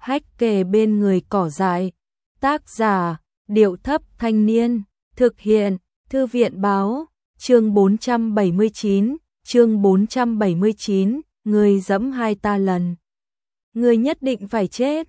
hách kề bên người cỏ dại. Tác giả, Điệu Thấp Thanh Niên. Thực hiện, Thư viện Báo. Chương 479, chương 479, người giẫm hai ta lần. Ngươi nhất định phải chết.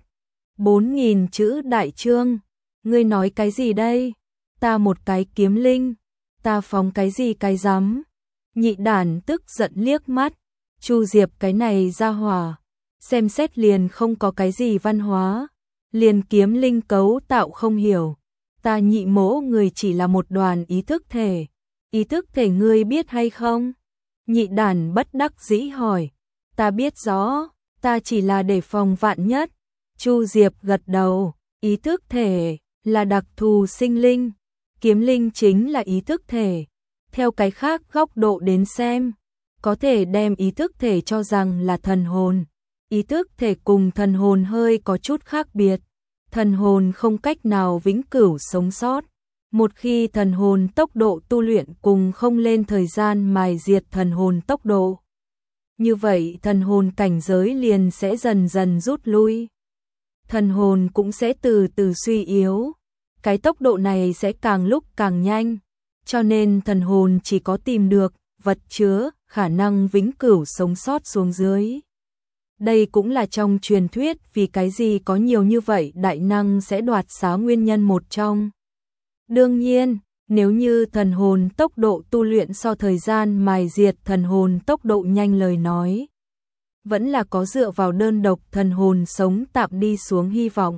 4.000 chữ đại chương. Ngươi nói cái gì đây? Ta một cái kiếm linh. Ta phóng cái gì cái rắm? Nhị đản tức giận liếc mắt. Chu Diệp cái này ra hỏa. Xem xét liền không có cái gì văn hóa. Liền kiếm linh cấu tạo không hiểu. Ta nhị mỗ người chỉ là một đoàn ý thức thể. Ý thức thể ngươi biết hay không? Nhị đản bất đắc dĩ hỏi. Ta biết rõ, ta chỉ là để phòng vạn nhất. Chu Diệp gật đầu, ý thức thể là đặc thù sinh linh. Kiếm linh chính là ý thức thể. Theo cái khác góc độ đến xem, có thể đem ý thức thể cho rằng là thần hồn. Ý thức thể cùng thần hồn hơi có chút khác biệt. Thần hồn không cách nào vĩnh cửu sống sót. Một khi thần hồn tốc độ tu luyện cùng không lên thời gian mài diệt thần hồn tốc độ. Như vậy thần hồn cảnh giới liền sẽ dần dần rút lui. Thần hồn cũng sẽ từ từ suy yếu. Cái tốc độ này sẽ càng lúc càng nhanh. Cho nên thần hồn chỉ có tìm được vật chứa khả năng vĩnh cửu sống sót xuống dưới. Đây cũng là trong truyền thuyết vì cái gì có nhiều như vậy đại năng sẽ đoạt xá nguyên nhân một trong. Đương nhiên, nếu như thần hồn tốc độ tu luyện so thời gian mài diệt thần hồn tốc độ nhanh lời nói, vẫn là có dựa vào đơn độc thần hồn sống tạm đi xuống hy vọng.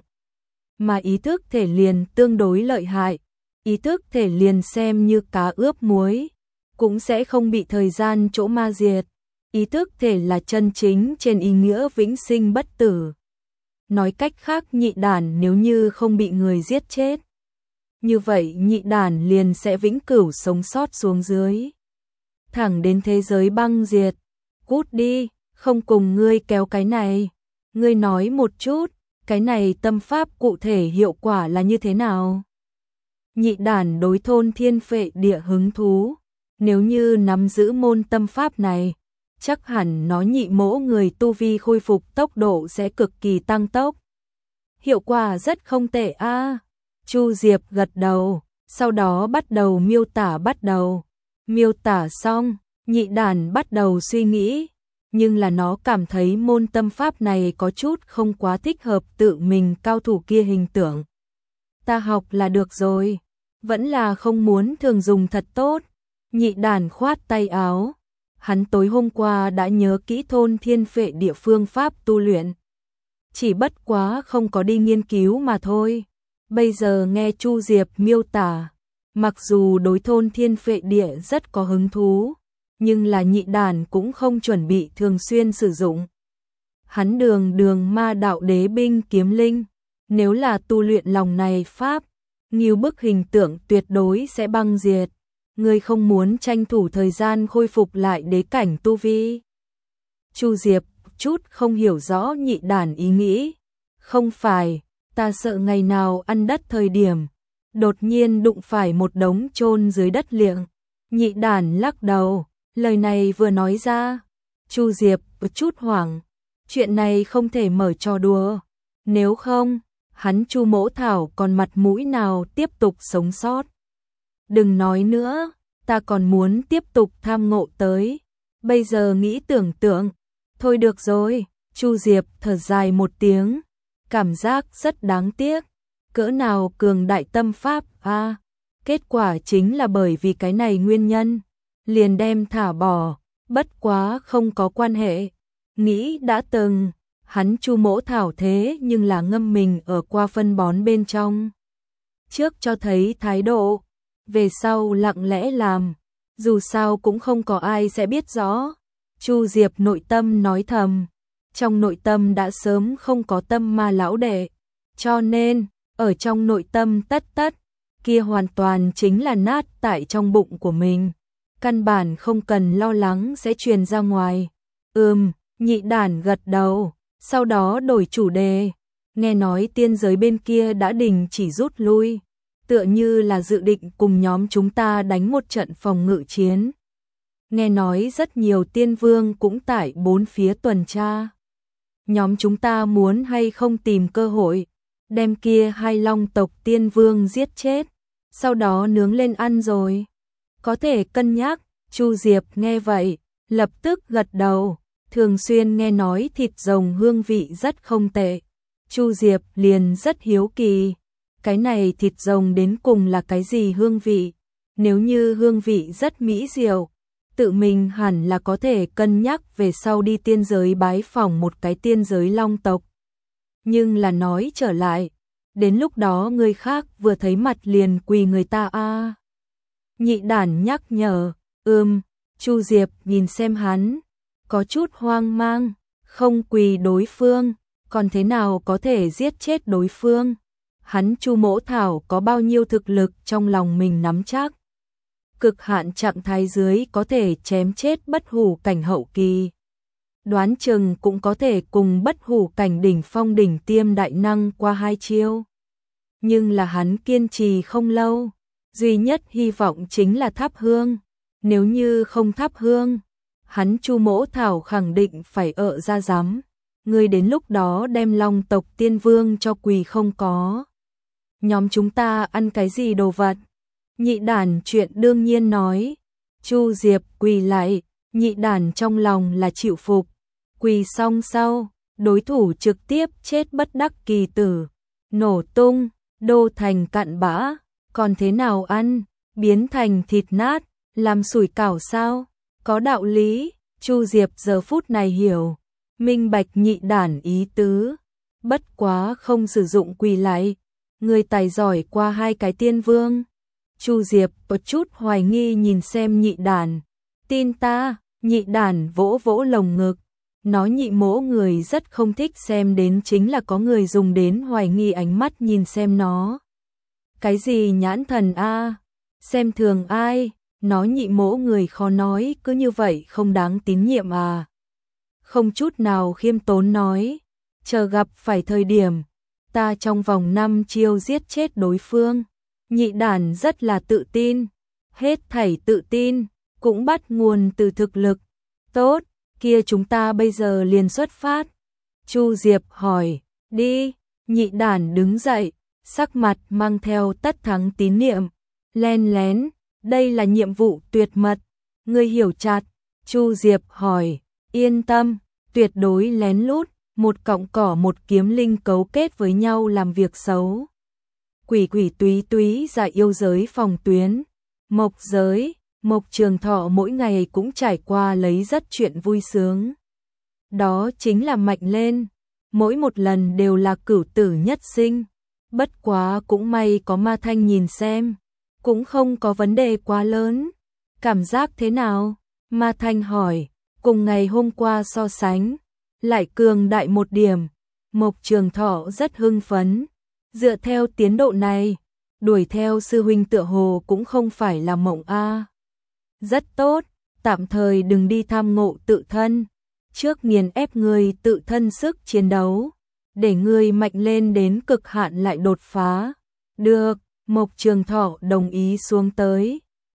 Mà ý thức thể liền tương đối lợi hại, ý thức thể liền xem như cá ướp muối, cũng sẽ không bị thời gian chỗ ma diệt. Ý thức thể là chân chính trên ý nghĩa vĩnh sinh bất tử. Nói cách khác nhị đản nếu như không bị người giết chết, như vậy nhị đản liền sẽ vĩnh cửu sống sót xuống dưới. Thẳng đến thế giới băng diệt. Cút đi, không cùng ngươi kéo cái này. Ngươi nói một chút, cái này tâm pháp cụ thể hiệu quả là như thế nào? Nhị đản đối thôn thiên phệ địa hứng thú. Nếu như nắm giữ môn tâm pháp này, chắc hẳn nó nhị mỗ người tu vi khôi phục tốc độ sẽ cực kỳ tăng tốc. Hiệu quả rất không tệ a. Chu Diệp gật đầu, sau đó bắt đầu miêu tả Miêu tả xong, nhị đản bắt đầu suy nghĩ, nhưng là nó cảm thấy môn tâm pháp này có chút không quá thích hợp tự mình cao thủ kia hình tượng. Ta học là được rồi, vẫn là không muốn thường dùng thật tốt. Nhị đản khoát tay áo. Hắn tối hôm qua đã nhớ kỹ thôn thiên phệ địa phương pháp tu luyện. Chỉ bất quá không có đi nghiên cứu mà thôi. Bây giờ nghe Chu Diệp miêu tả, mặc dù đối thôn thiên phệ địa rất có hứng thú, nhưng là nhị đản cũng không chuẩn bị thường xuyên sử dụng. Hắn đường ma đạo đế binh kiếm linh, nếu là tu luyện lòng này pháp, nghiêu bức hình tượng tuyệt đối sẽ băng diệt. Ngươi không muốn tranh thủ thời gian khôi phục lại đế cảnh tu vi? Chu Diệp chút không hiểu rõ nhị đản ý nghĩ. Không phải, ta sợ ngày nào ăn đất thời điểm, đột nhiên đụng phải một đống chôn dưới đất liệng. Nhị đản lắc đầu, lời này vừa nói ra, Chu Diệp chút hoảng. Chuyện này không thể mở trò đùa. Nếu không, hắn Chu mỗ thảo còn mặt mũi nào tiếp tục sống sót. Đừng nói nữa, ta còn muốn tiếp tục tham ngộ tới. Bây giờ nghĩ tưởng tượng. Thôi được rồi, Chu Diệp thở dài một tiếng. Cảm giác rất đáng tiếc. Cỡ nào cường đại tâm pháp a. Kết quả chính là bởi vì cái này nguyên nhân. Liền đem thả bỏ. Bất quá không có quan hệ. Nghĩ đã từng. Hắn Chu mỗ thảo thế nhưng là ngâm mình ở qua phân bón bên trong. Trước cho thấy thái độ. Về sau lặng lẽ làm, dù sao cũng không có ai sẽ biết rõ. Chu Diệp nội tâm nói thầm, trong nội tâm đã sớm không có tâm ma lão đệ, cho nên, ở trong nội tâm tất, kia hoàn toàn chính là nát tại trong bụng của mình. Căn bản không cần lo lắng sẽ truyền ra ngoài. Nhị đản gật đầu, sau đó đổi chủ đề. Nghe nói tiên giới bên kia đã đình chỉ rút lui. Tựa như là dự định cùng nhóm chúng ta đánh một trận phòng ngự chiến. Nghe nói rất nhiều tiên vương cũng tại bốn phía tuần tra. nhóm chúng ta muốn hay không tìm cơ hội, đem kia hai long tộc tiên vương giết chết, sau đó nướng lên ăn rồi. Có thể cân nhắc. Chu Diệp nghe vậy, lập tức gật đầu, thường xuyên nghe nói thịt rồng hương vị rất không tệ. Chu Diệp liền rất hiếu kỳ, cái này thịt rồng đến cùng là cái gì hương vị? Nếu như hương vị rất mỹ diệu, tự mình hẳn là có thể cân nhắc về sau đi tiên giới bái phỏng một cái tiên giới long tộc. Nhưng là nói trở lại, đến lúc đó người khác vừa thấy mặt liền quỳ người ta a. Nhị đản nhắc nhở, Chu Diệp nhìn xem hắn, có chút hoang mang, không quỳ đối phương, còn thế nào có thể giết chết đối phương? Hắn Chu Mỗ Thảo có bao nhiêu thực lực trong lòng mình nắm chắc. Cực hạn trạng thái dưới có thể chém chết bất hủ cảnh hậu kỳ. Đoán chừng cũng có thể cùng bất hủ cảnh đỉnh phong đỉnh tiêm đại năng qua 2 chiêu. Nhưng là hắn kiên trì không lâu, duy nhất hy vọng chính là thắp hương. Nếu như không thắp hương, hắn Chu Mỗ Thảo khẳng định phải ợ ra giám. Người đến lúc đó đem long tộc tiên vương cho quỳ không có. Nhóm chúng ta ăn cái gì đồ vật? Nhị đản chuyện đương nhiên nói. Chu Diệp quỳ lại, nhị đản trong lòng là chịu phục. Quỳ xong sau, đối thủ trực tiếp chết bất đắc kỳ tử. Nổ tung, đô thành cặn bã. Còn thế nào ăn? Biến thành thịt nát, làm sủi cảo sao? Có đạo lý. Chu Diệp giờ phút này hiểu, minh bạch nhị đản ý tứ. Bất quá không sử dụng quỳ lại, người tài giỏi qua 2 cái tiên vương. Chu Diệp có chút hoài nghi nhìn xem nhị đản. Tin ta, nhị đản vỗ vỗ lồng ngực. Nói nhị mỗ người rất không thích xem đến chính là có người dùng đến hoài nghi ánh mắt nhìn xem nó. Cái gì nhãn thần a? Xem thường ai? Nói nhị mỗ người khó nói, cứ như vậy không đáng tín nhiệm à? Không chút nào khiêm tốn nói, chờ gặp phải thời điểm, ta trong vòng 5 chiêu giết chết đối phương. Nhị đản rất là tự tin, hết thảy tự tin, cũng bắt nguồn từ thực lực. Tốt, kia chúng ta bây giờ liền xuất phát. Chu Diệp hỏi, đi. Nhị đản đứng dậy, sắc mặt mang theo tất thắng tín niệm, len lén. Đây là nhiệm vụ tuyệt mật, ngươi hiểu chặt. Chu Diệp hỏi, yên tâm, tuyệt đối lén lút, một cọng cỏ một kiếm linh cấu kết với nhau làm việc xấu. Quỷ quỷ túy túy ra yêu giới phòng tuyến, Mộc giới, Mộc Trường Thọ mỗi ngày cũng trải qua lấy rất chuyện vui sướng. Đó chính là mạnh lên, mỗi một lần đều là cửu tử nhất sinh, bất quá cũng may có Ma Thanh nhìn xem. Cũng không có vấn đề quá lớn. Cảm giác thế nào? Ma Thanh hỏi, cùng ngày hôm qua so sánh, lại cường đại một điểm. Mộc Trường Thọ rất hưng phấn. Dựa theo tiến độ này, đuổi theo sư huynh tựa hồ cũng không phải là mộng a. Rất tốt, tạm thời đừng đi tham ngộ tự thân. Trước nghiền ép người tự thân sức chiến đấu, để người mạnh lên đến cực hạn lại đột phá. Được. Mộc Trường Thọ đồng ý xuống tới.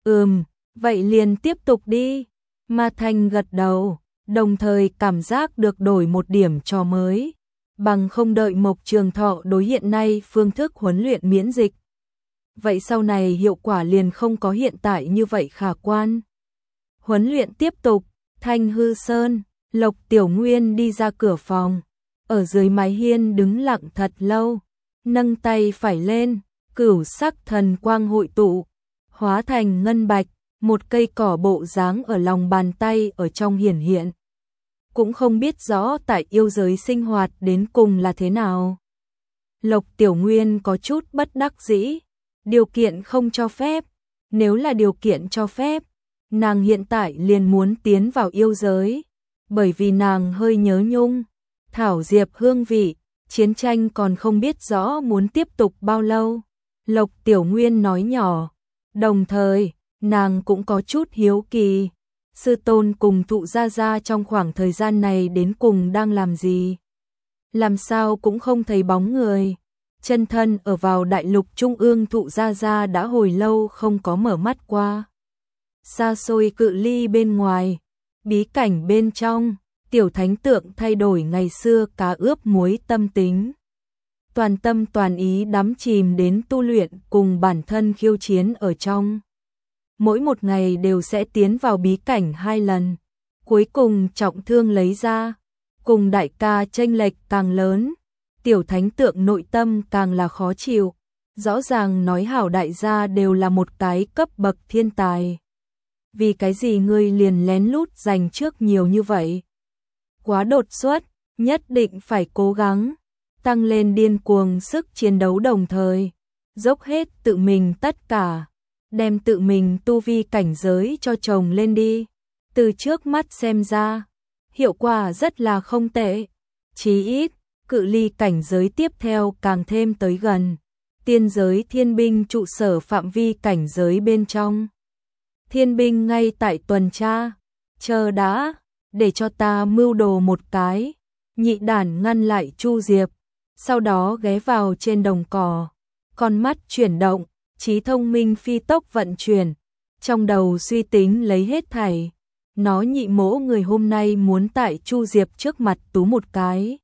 Vậy liền tiếp tục đi. Ma Thanh gật đầu, đồng thời cảm giác được đổi một điểm trò mới. Bằng không đợi Mộc Trường Thọ đối hiện nay phương thức huấn luyện miễn dịch. Vậy sau này hiệu quả liền không có hiện tại như vậy khả quan. Huấn luyện tiếp tục, Thanh Hư Sơn, Lộc Tiểu Nguyên đi ra cửa phòng. Ở dưới mái hiên đứng lặng thật lâu, nâng tay phải lên. Cửu sắc thần quang hội tụ, hóa thành ngân bạch, một cây cỏ bộ dáng ở lòng bàn tay ở trong hiển hiện. Cũng không biết rõ tại yêu giới sinh hoạt đến cùng là thế nào. Lộc Tiểu Nguyên có chút bất đắc dĩ, điều kiện không cho phép. Nếu là điều kiện cho phép, nàng hiện tại liền muốn tiến vào yêu giới, bởi vì nàng hơi nhớ nhung, thảo diệp hương vị, chiến tranh còn không biết rõ muốn tiếp tục bao lâu. Lộc Tiểu Nguyên nói nhỏ, đồng thời, nàng cũng có chút hiếu kỳ. Sư tôn cùng Thụ Gia Gia trong khoảng thời gian này đến cùng đang làm gì? Làm sao cũng không thấy bóng người. Chân thân ở vào đại lục trung ương Thụ Gia Gia đã hồi lâu không có mở mắt qua. Xa xôi cự ly bên ngoài, bí cảnh bên trong, Tiểu thánh tượng thay đổi ngày xưa cá ướp muối tâm tính. Toàn tâm toàn ý đắm chìm đến tu luyện cùng bản thân khiêu chiến ở trong. Mỗi một ngày đều sẽ tiến vào bí cảnh 2 lần. Cuối cùng trọng thương lấy ra. Cùng đại ca chênh lệch càng lớn. Tiểu thánh tượng nội tâm càng là khó chịu. Rõ ràng nói hảo đại gia đều là một cái cấp bậc thiên tài. Vì cái gì ngươi liền lén lút giành trước nhiều như vậy? Quá đột xuất, nhất định phải cố gắng. Tăng lên điên cuồng sức chiến đấu đồng thời. Dốc hết tự mình tất cả. Đem tự mình tu vi cảnh giới cho chồng lên đi. Từ trước mắt xem ra, hiệu quả rất là không tệ. Chí ít, cự ly cảnh giới tiếp theo càng thêm tới gần. Tiên giới thiên binh trụ sở phạm vi cảnh giới bên trong. Thiên binh ngay tại tuần tra. Chờ đã, để cho ta mưu đồ một cái. Nhị đản ngăn lại Chu Diệp. Sau đó ghé vào trên đồng cỏ. Con mắt chuyển động, trí thông minh phi tốc vận chuyển. Trong đầu suy tính lấy hết thảy. Nó nhị mỗ người hôm nay muốn tại Chu Diệp trước mặt tú một cái.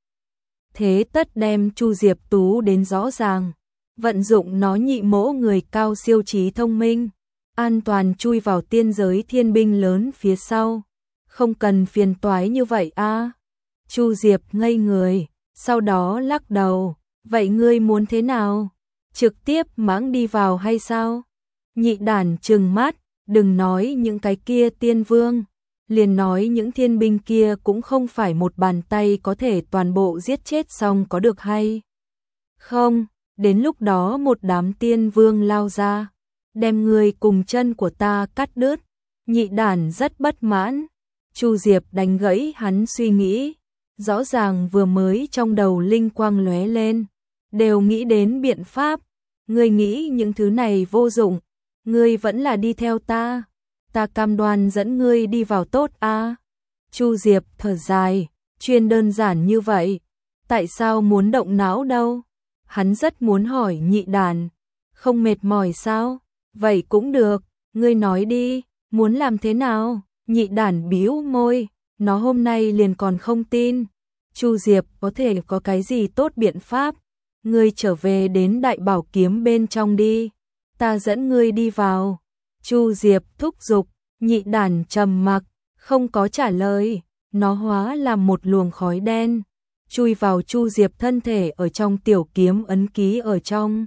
Thế tất đem Chu Diệp tú đến rõ ràng. Vận dụng nó nhị mỗ người cao siêu trí thông minh. An toàn chui vào tiên giới thiên binh lớn phía sau. Không cần phiền toái như vậy a. Chu Diệp ngây người, sau đó lắc đầu. Vậy ngươi muốn thế nào? Trực tiếp mãng đi vào hay sao? Nhị đản trừng mắt, đừng nói những cái kia tiên vương. Liền nói những thiên binh kia cũng không phải một bàn tay có thể toàn bộ giết chết xong có được hay không? Đến lúc đó một đám tiên vương lao ra, đem người cùng chân của ta cắt đứt. Nhị đản rất bất mãn. Chu Diệp đánh gãy hắn suy nghĩ. Rõ ràng vừa mới trong đầu linh quang lóe lên, đều nghĩ đến biện pháp. Ngươi nghĩ những thứ này vô dụng, ngươi vẫn là đi theo ta. Ta cam đoan dẫn ngươi đi vào tốt a. Chu Diệp thở dài, chuyên đơn giản như vậy, tại sao muốn động não đâu? Hắn rất muốn hỏi nhị đàn, không mệt mỏi sao? Vậy cũng được, ngươi nói đi, muốn làm thế nào? Nhị đàn bĩu môi, nó hôm nay liền còn không tin. Chu Diệp có thể có cái gì tốt biện pháp? Ngươi trở về đến đại bảo kiếm bên trong đi, ta dẫn ngươi đi vào. Chu Diệp thúc giục, nhị đàn trầm mặc, không có trả lời, nó hóa làm một luồng khói đen, chui vào Chu Diệp thân thể ở trong tiểu kiếm ấn ký ở trong.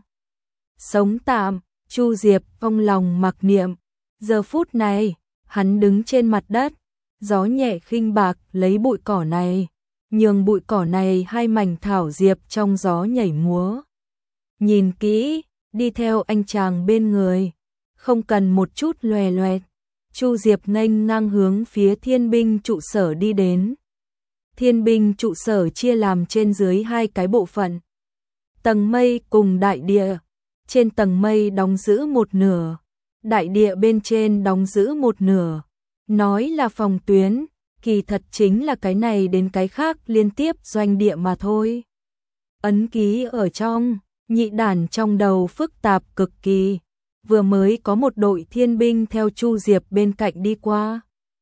Sống tạm, Chu Diệp trong lòng mặc niệm, giờ phút này, hắn đứng trên mặt đất, gió nhẹ khinh bạc lấy bụi cỏ này, nhường bụi cỏ này hai mảnh thảo diệp trong gió nhảy múa. Nhìn kỹ, đi theo anh chàng bên người, không cần một chút loè loẹt. Chu Diệp nghênh ngang hướng phía thiên binh trụ sở đi đến. Thiên binh trụ sở chia làm trên dưới hai cái bộ phận. Tầng mây cùng đại địa. Trên tầng mây đóng giữ một nửa, đại địa bên trên đóng giữ một nửa. Nói là phòng tuyến, kỳ thật chính là cái này đến cái khác liên tiếp doanh địa mà thôi. Ấn ký ở trong, nhị đản trong đầu phức tạp cực kỳ. Vừa mới có một đội thiên binh theo Chu Diệp bên cạnh đi qua.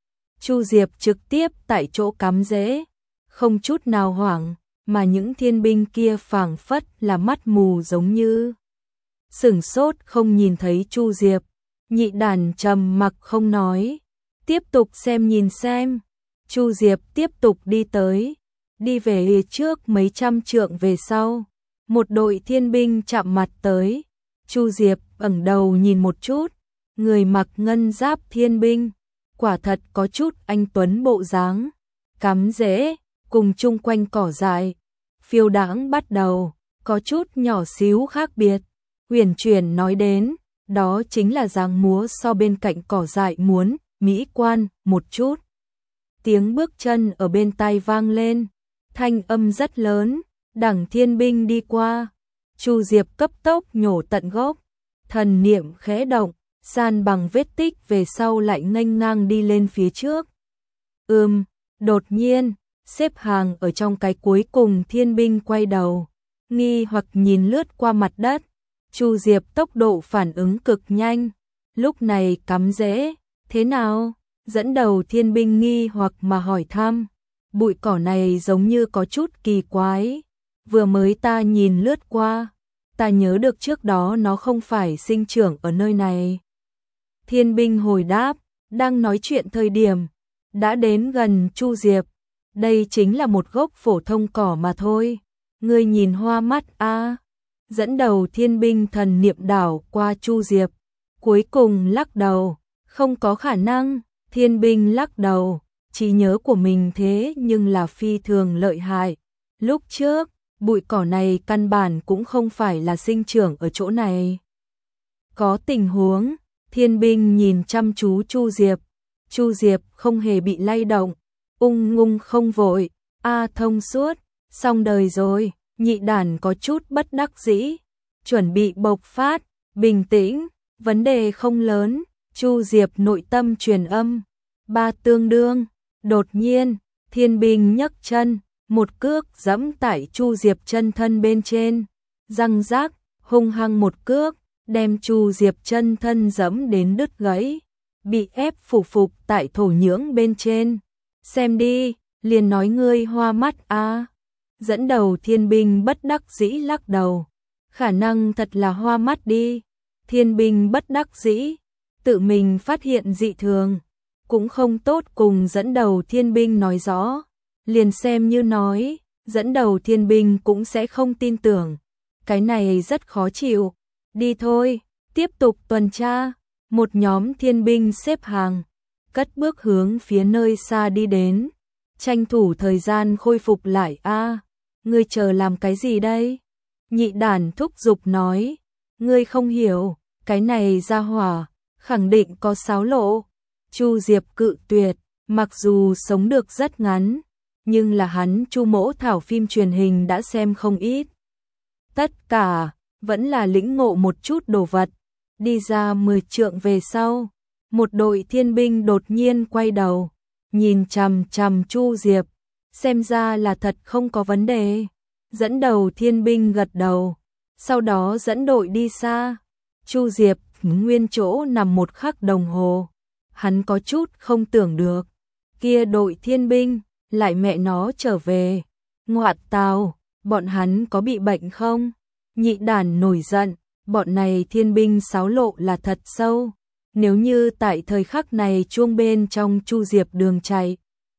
Chu Diệp trực tiếp tại chỗ cắm rễ, không chút nào hoảng, mà những thiên binh kia phảng phất là mắt mù giống như. Sửng sốt không nhìn thấy Chu Diệp, nhị đàn trầm mặc không nói, tiếp tục xem nhìn xem. Chu Diệp tiếp tục đi tới, đi về trước mấy trăm trượng về sau, một đội thiên binh chạm mặt tới. Chu Diệp ẩn đầu nhìn một chút, người mặc ngân giáp thiên binh, quả thật có chút anh tuấn bộ dáng, cắm rễ, cùng chung quanh cỏ dại, phiêu đãng bắt đầu, có chút nhỏ xíu khác biệt. Huyền chuyển nói đến, đó chính là dáng múa so bên cạnh cỏ dại muốn, mỹ quan, một chút. Tiếng bước chân ở bên tai vang lên, thanh âm rất lớn, đẳng thiên binh đi qua. Chu Diệp cấp tốc nhổ tận gốc, thần niệm khẽ động, san bằng vết tích về sau lại nghênh ngang đi lên phía trước. Đột nhiên, xếp hàng ở trong cái cuối cùng thiên binh quay đầu, nghi hoặc nhìn lướt qua mặt đất. Chu Diệp tốc độ phản ứng cực nhanh, lúc này cắm rễ, thế nào? Dẫn đầu thiên binh nghi hoặc mà hỏi thăm. bụi cỏ này giống như có chút kỳ quái. Vừa mới ta nhìn lướt qua, ta nhớ được trước đó nó không phải sinh trưởng ở nơi này. Thiên binh hồi đáp, đang nói chuyện thời điểm, đã đến gần Chu Diệp. Đây chính là một gốc phổ thông cỏ mà thôi. Ngươi nhìn hoa mắt a. Dẫn đầu thiên binh thần niệm đảo qua Chu Diệp. Cuối cùng lắc đầu, không có khả năng. Thiên binh lắc đầu, trí nhớ của mình thế nhưng là phi thường lợi hại. Lúc trước, bụi cỏ này căn bản cũng không phải là sinh trưởng ở chỗ này. Có tình huống, thiên binh nhìn chăm chú Chu Diệp. Chu Diệp không hề bị lay động, ung dung không vội. Thông suốt, xong đời rồi. Nhị đản có chút bất đắc dĩ, chuẩn bị bộc phát, bình tĩnh, vấn đề không lớn. Chu Diệp nội tâm truyền âm, 3 tương đương. Đột nhiên, thiên binh nhấc chân, một cước giẫm tại Chu Diệp chân thân bên trên, răng rác, hung hăng một cước, đem Chu Diệp chân thân giẫm đến đứt gãy, bị ép phủ phục tại thổ nhưỡng bên trên. Xem đi, liền nói ngươi hoa mắt a. Dẫn đầu thiên binh bất đắc dĩ lắc đầu, khả năng thật là hoa mắt đi. Thiên binh bất đắc dĩ, tự mình phát hiện dị thường, cũng không tốt cùng dẫn đầu thiên binh nói rõ, liền xem như nói, dẫn đầu thiên binh cũng sẽ không tin tưởng. Cái này rất khó chịu. Đi thôi, tiếp tục tuần tra. Một nhóm thiên binh xếp hàng, cất bước hướng phía nơi xa đi đến, tranh thủ thời gian khôi phục lại a. Ngươi chờ làm cái gì đây? Nhị đản thúc giục nói, ngươi không hiểu, cái này ra hỏa, khẳng định có xáo lộ. Chu Diệp cự tuyệt, mặc dù sống được rất ngắn, nhưng là hắn Chu Mỗ Thảo phim truyền hình đã xem không ít. Tất cả, vẫn là lĩnh ngộ một chút đồ vật. Đi ra 10 trượng về sau, một đội thiên binh đột nhiên quay đầu, nhìn chằm chằm Chu Diệp, xem ra là thật không có vấn đề. Dẫn đầu thiên binh gật đầu, sau đó dẫn đội đi xa. Chu Diệp nguyên chỗ nằm một khắc đồng hồ, hắn có chút không tưởng được, kia đội thiên binh lại mẹ nó trở về. Ngoại tào, bọn hắn có bị bệnh không? Nhị đản nổi giận, bọn này thiên binh xáo lộ là thật sâu. Nếu như tại thời khắc này chuông bên trong Chu Diệp đường chạy,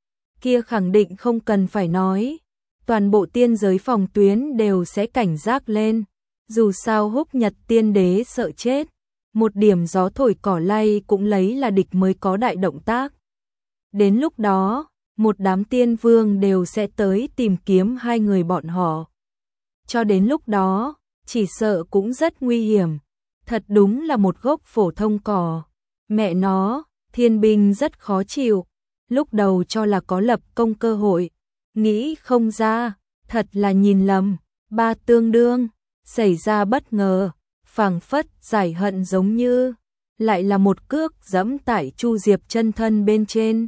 kia khẳng định không cần phải nói, toàn bộ tiên giới phòng tuyến đều sẽ cảnh giác lên. Dù sao Húc Nhật tiên đế sợ chết, một điểm gió thổi cỏ lay cũng lấy là địch mới có đại động tác. Đến lúc đó, một đám tiên vương đều sẽ tới tìm kiếm hai người bọn họ. Cho đến lúc đó, chỉ sợ cũng rất nguy hiểm. Thật đúng là một gốc phổ thông cỏ. Mẹ nó, thiên binh rất khó chịu. Lúc đầu cho là có lập công cơ hội, nghĩ không ra, thật là nhìn lầm. 3 tương đương, xảy ra bất ngờ, phảng phất giải hận giống như, lại là một cước giẫm tại Chu Diệp chân thân bên trên.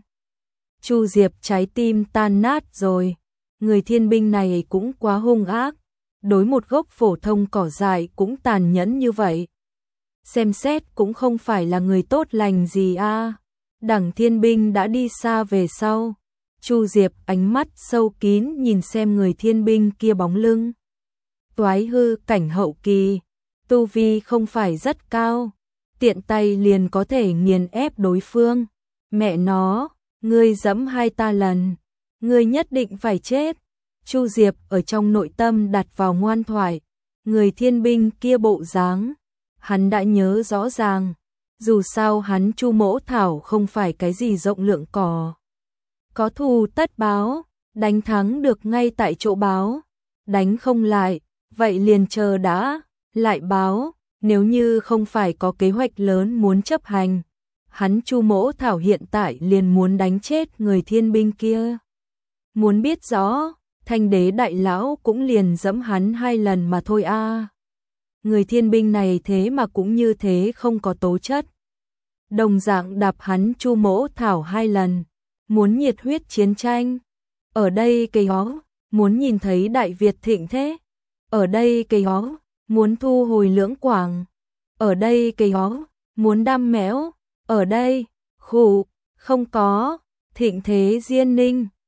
Chu Diệp trái tim tan nát rồi, người thiên binh này cũng quá hung ác, đối một gốc phổ thông cỏ dại cũng tàn nhẫn như vậy. Xem xét cũng không phải là người tốt lành gì a. Đẳng thiên binh đã đi xa về sau, Chu Diệp ánh mắt sâu kín nhìn xem người thiên binh kia bóng lưng. Toái hư cảnh hậu kỳ, tu vi không phải rất cao, tiện tay liền có thể nghiền ép đối phương. Mẹ nó, ngươi giẫm hai ta lần, ngươi nhất định phải chết. Chu Diệp ở trong nội tâm đặt vào ngoan thoại, người thiên binh kia bộ dáng, hắn đã nhớ rõ ràng. Dù sao hắn Chu Mỗ Thảo không phải cái gì rộng lượng cỏ. Có thù tất báo, đánh thắng được ngay tại chỗ báo, đánh không lại, vậy liền chờ đã, lại báo. Nếu như không phải có kế hoạch lớn muốn chấp hành, hắn Chu Mỗ Thảo hiện tại liền muốn đánh chết người thiên binh kia. Muốn biết rõ, Thanh đế đại lão cũng liền giẫm hắn 2 lần mà thôi a. Người thiên binh này thế mà cũng như thế không có tố chất. Đồng dạng đạp hắn Chu Mỗ Thảo 2 lần, muốn nhiệt huyết chiến tranh. Ở đây cây hó, muốn nhìn thấy Đại Việt thịnh thế. Ở đây cây hó, muốn thu hồi Lưỡng Quảng. Ở đây cây hó, muốn đam mẽo. Ở đây, khủ, không có, thịnh thế Diên Ninh.